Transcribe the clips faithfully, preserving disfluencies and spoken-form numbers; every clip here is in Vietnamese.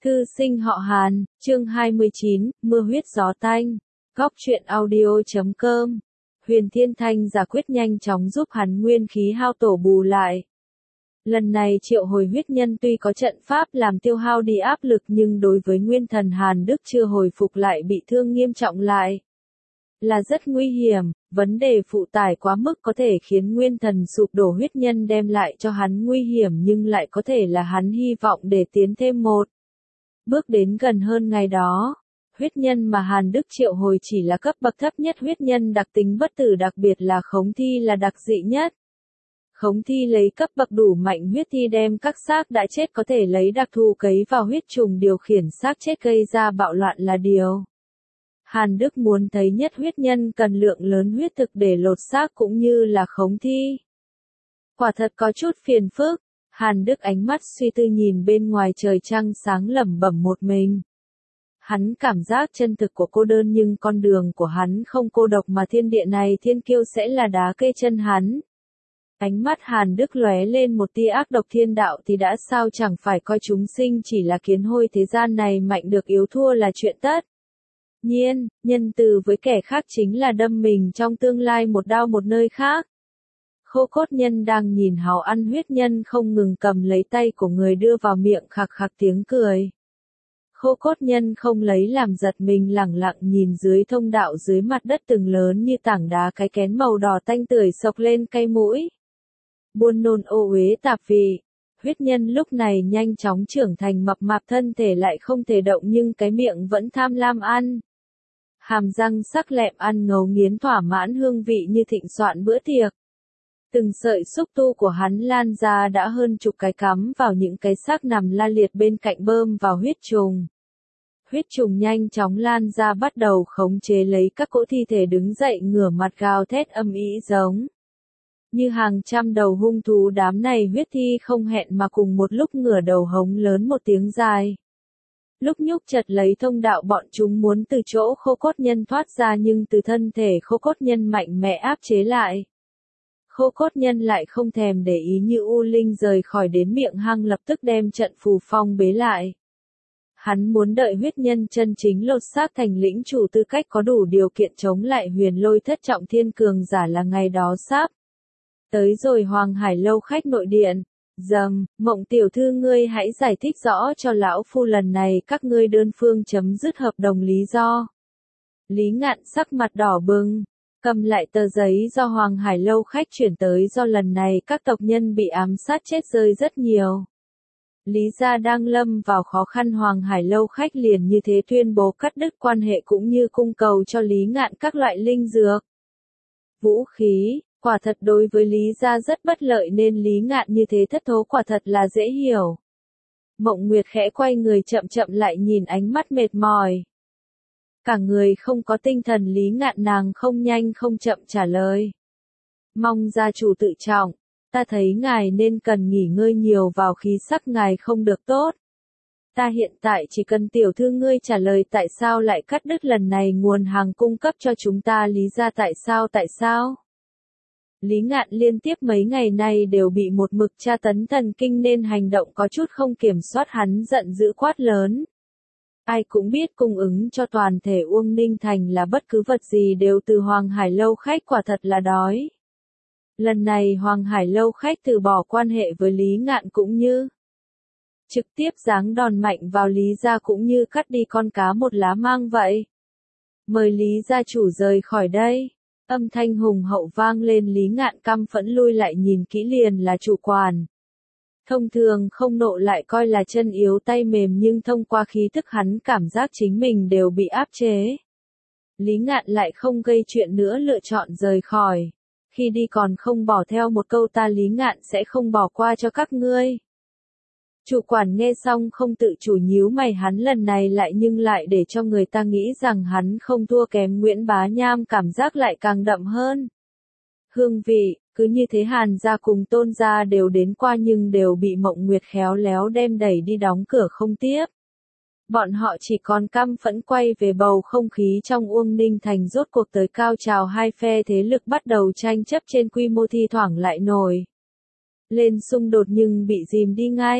Thư sinh họ Hàn, chương hai mươi chín, mưa huyết gió tanh. Góc truyện audio chấm com. Huyền Thiên Thanh giả quyết nhanh chóng giúp hắn nguyên khí hao tổ bù lại. Lần này triệu hồi huyết nhân tuy có trận pháp làm tiêu hao đi áp lực nhưng đối với nguyên thần Hàn Đức chưa hồi phục lại bị thương nghiêm trọng lại. Là rất nguy hiểm, vấn đề phụ tải quá mức có thể khiến nguyên thần sụp đổ huyết nhân đem lại cho hắn nguy hiểm nhưng lại có thể là hắn hy vọng để tiến thêm một bước đến gần hơn ngày đó. Huyết nhân mà Hàn Đức triệu hồi chỉ là cấp bậc thấp nhất huyết nhân đặc tính bất tử, đặc biệt là khống thi là đặc dị nhất. Khống thi lấy cấp bậc đủ mạnh, huyết thi đem các xác đã chết có thể lấy đặc thù cấy vào huyết trùng điều khiển xác chết gây ra bạo loạn là điều. Hàn Đức muốn thấy nhất huyết nhân cần lượng lớn huyết thực để lột xác cũng như là khống thi. Quả thật có chút phiền phức. Hàn Đức ánh mắt suy tư nhìn bên ngoài trời trăng sáng lẩm bẩm một mình. Hắn cảm giác chân thực của cô đơn nhưng con đường của hắn không cô độc mà thiên địa này thiên kiêu sẽ là đá kê chân hắn. Ánh mắt Hàn Đức lóe lên một tia ác độc, thiên đạo thì đã sao, chẳng phải coi chúng sinh chỉ là kiến hôi, thế gian này mạnh được yếu thua là chuyện tất nhiên, nhân từ với kẻ khác chính là đâm mình trong tương lai một đao một nơi khác. Khô cốt nhân đang nhìn hào ăn huyết nhân không ngừng cầm lấy tay của người đưa vào miệng, khạc khạc tiếng cười. Khô cốt nhân không lấy làm giật mình, lẳng lặng nhìn dưới thông đạo dưới mặt đất từng lớn như tảng đá cái kén màu đỏ tanh tưởi sộc lên cay mũi. Buồn nôn ô uế tạp vị. Huyết nhân lúc này nhanh chóng trưởng thành mập mạp, thân thể lại không thể động nhưng cái miệng vẫn tham lam ăn. Hàm răng sắc lẹm ăn ngấu nghiến thỏa mãn hương vị như thịnh soạn bữa tiệc. Từng sợi xúc tu của hắn lan ra đã hơn chục cái cắm vào những cái xác nằm la liệt bên cạnh, bơm vào huyết trùng. Huyết trùng nhanh chóng lan ra bắt đầu khống chế lấy các cỗ thi thể, đứng dậy ngửa mặt gào thét âm ĩ giống như hàng trăm đầu hung thú. Đám này huyết thi không hẹn mà cùng một lúc ngửa đầu hống lớn một tiếng dài. Lúc nhúc chật lấy thông đạo, bọn chúng muốn từ chỗ khô cốt nhân thoát ra nhưng từ thân thể khô cốt nhân mạnh mẽ áp chế lại. Khô cốt nhân lại không thèm để ý, như u linh rời khỏi đến miệng hang lập tức đem trận phù phong bế lại. Hắn muốn đợi huyết nhân chân chính lột xác thành lĩnh chủ, tư cách có đủ điều kiện chống lại huyền lôi thất trọng thiên cường giả, là ngày đó sắp tới rồi. Hoàng Hải lâu khách nội điện. Dầm, Mộng tiểu thư, ngươi hãy giải thích rõ cho lão phu lần này các ngươi đơn phương chấm dứt hợp đồng lý do. Lý Ngạn sắc mặt đỏ bừng, cầm lại tờ giấy do Hoàng Hải lâu khách chuyển tới, do lần này các tộc nhân bị ám sát chết rơi rất nhiều. Lý gia đang lâm vào khó khăn, Hoàng Hải lâu khách liền như thế tuyên bố cắt đứt quan hệ cũng như cung cầu cho Lý Ngạn các loại linh dược, vũ khí. Quả thật đối với Lý gia rất bất lợi nên Lý Ngạn như thế thất thố quả thật là dễ hiểu. Mộng Nguyệt khẽ quay người chậm chậm lại nhìn ánh mắt mệt mỏi. Cả người không có tinh thần Lý Ngạn, nàng không nhanh không chậm trả lời. Mong gia chủ tự trọng, ta thấy ngài nên cần nghỉ ngơi nhiều vào, khí sắc ngài không được tốt. Ta hiện tại chỉ cần tiểu thư ngươi trả lời tại sao lại cắt đứt lần này nguồn hàng cung cấp cho chúng ta Lý gia, tại sao tại sao? Lý Ngạn liên tiếp mấy ngày nay đều bị một mực tra tấn thần kinh nên hành động có chút không kiểm soát, hắn giận dữ quát lớn. Ai cũng biết cung ứng cho toàn thể Uông Ninh Thành là bất cứ vật gì đều từ Hoàng Hải lâu khách, quả thật là đói. Lần này Hoàng Hải lâu khách từ bỏ quan hệ với Lý Ngạn cũng như trực tiếp giáng đòn mạnh vào Lý gia, cũng như cắt đi con cá một lá mang vậy. Mời Lý gia chủ rời khỏi đây. Âm thanh hùng hậu vang lên, Lý Ngạn căm phẫn lui lại, nhìn kỹ liền là chủ quản. Thông thường không nộ lại coi là chân yếu tay mềm, nhưng thông qua khí thức hắn cảm giác chính mình đều bị áp chế. Lý Ngạn lại không gây chuyện nữa, lựa chọn rời khỏi. Khi đi còn không bỏ theo một câu ta Lý Ngạn sẽ không bỏ qua cho các ngươi. Chủ quản nghe xong không tự chủ nhíu mày, hắn lần này lại nhưng lại để cho người ta nghĩ rằng hắn không thua kém Nguyễn Bá Nham, cảm giác lại càng đậm hơn. Hương vị, cứ như thế Hàn gia cùng Tôn gia đều đến qua nhưng đều bị Mộng Nguyệt khéo léo đem đẩy đi đóng cửa không tiếp. Bọn họ chỉ còn căm phẫn quay về bầu không khí trong Uông Ninh Thành rốt cuộc tới cao trào, hai phe thế lực bắt đầu tranh chấp trên quy mô thi thoảng lại nổi lên xung đột nhưng bị dìm đi ngay.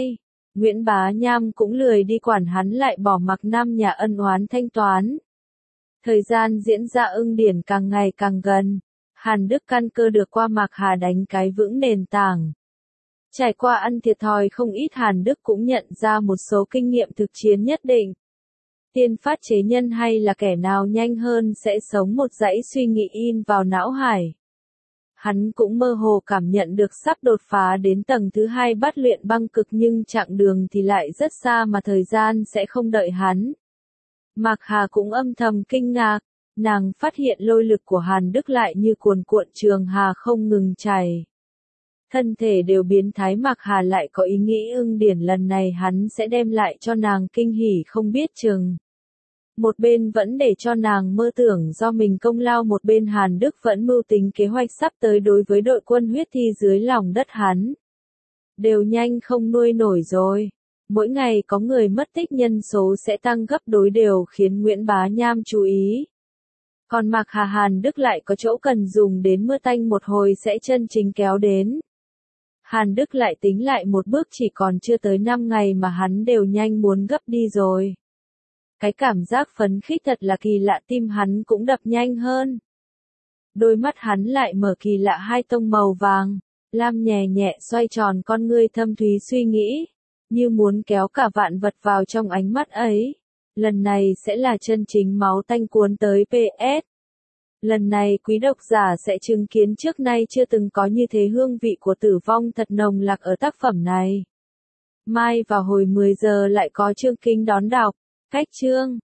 Nguyễn Bá Nham cũng lười đi quản hắn lại bỏ mặc năm nhà ân oán thanh toán. Thời gian diễn ra ưng điển càng ngày càng gần. Hàn Đức căn cơ được qua Mạc Hà đánh cái vững nền tảng. Trải qua ăn thiệt thòi không ít, Hàn Đức cũng nhận ra một số kinh nghiệm thực chiến nhất định. Tiên phát chế nhân hay là kẻ nào nhanh hơn sẽ sống một dãy suy nghĩ in vào não hải. Hắn cũng mơ hồ cảm nhận được sắp đột phá đến tầng thứ hai bát luyện băng cực, nhưng chặng đường thì lại rất xa mà thời gian sẽ không đợi hắn. Mạc Hà cũng âm thầm kinh ngạc, nàng phát hiện lôi lực của Hàn Đức lại như cuồn cuộn trường hà không ngừng chảy. Thân thể đều biến thái, Mạc Hà lại có ý nghĩ ưng điển lần này hắn sẽ đem lại cho nàng kinh hỉ không biết chừng. Một bên vẫn để cho nàng mơ tưởng do mình công lao, một bên Hàn Đức vẫn mưu tính kế hoạch sắp tới đối với đội quân huyết thi dưới lòng đất hắn. Đều nhanh không nuôi nổi rồi. Mỗi ngày có người mất tích, nhân số sẽ tăng gấp đôi, đều khiến Nguyễn Bá Nham chú ý. Còn Mạc Hà, Hàn Đức lại có chỗ cần dùng đến mưa tanh một hồi sẽ chân chính kéo đến. Hàn Đức lại tính lại một bước, chỉ còn chưa tới năm ngày mà hắn đều nhanh muốn gấp đi rồi. Cái cảm giác phấn khích thật là kỳ lạ, tim hắn cũng đập nhanh hơn. Đôi mắt hắn lại mở kỳ lạ, hai tông màu vàng, lam nhẹ nhẹ xoay tròn, con ngươi thâm thúy suy nghĩ, như muốn kéo cả vạn vật vào trong ánh mắt ấy. Lần này sẽ là chân chính máu tanh cuốn tới pê ét. Lần này quý độc giả sẽ chứng kiến trước nay chưa từng có như thế, hương vị của tử vong thật nồng lạc ở tác phẩm này. Mai vào hồi mười giờ lại có chương kinh đón đọc. Cách chương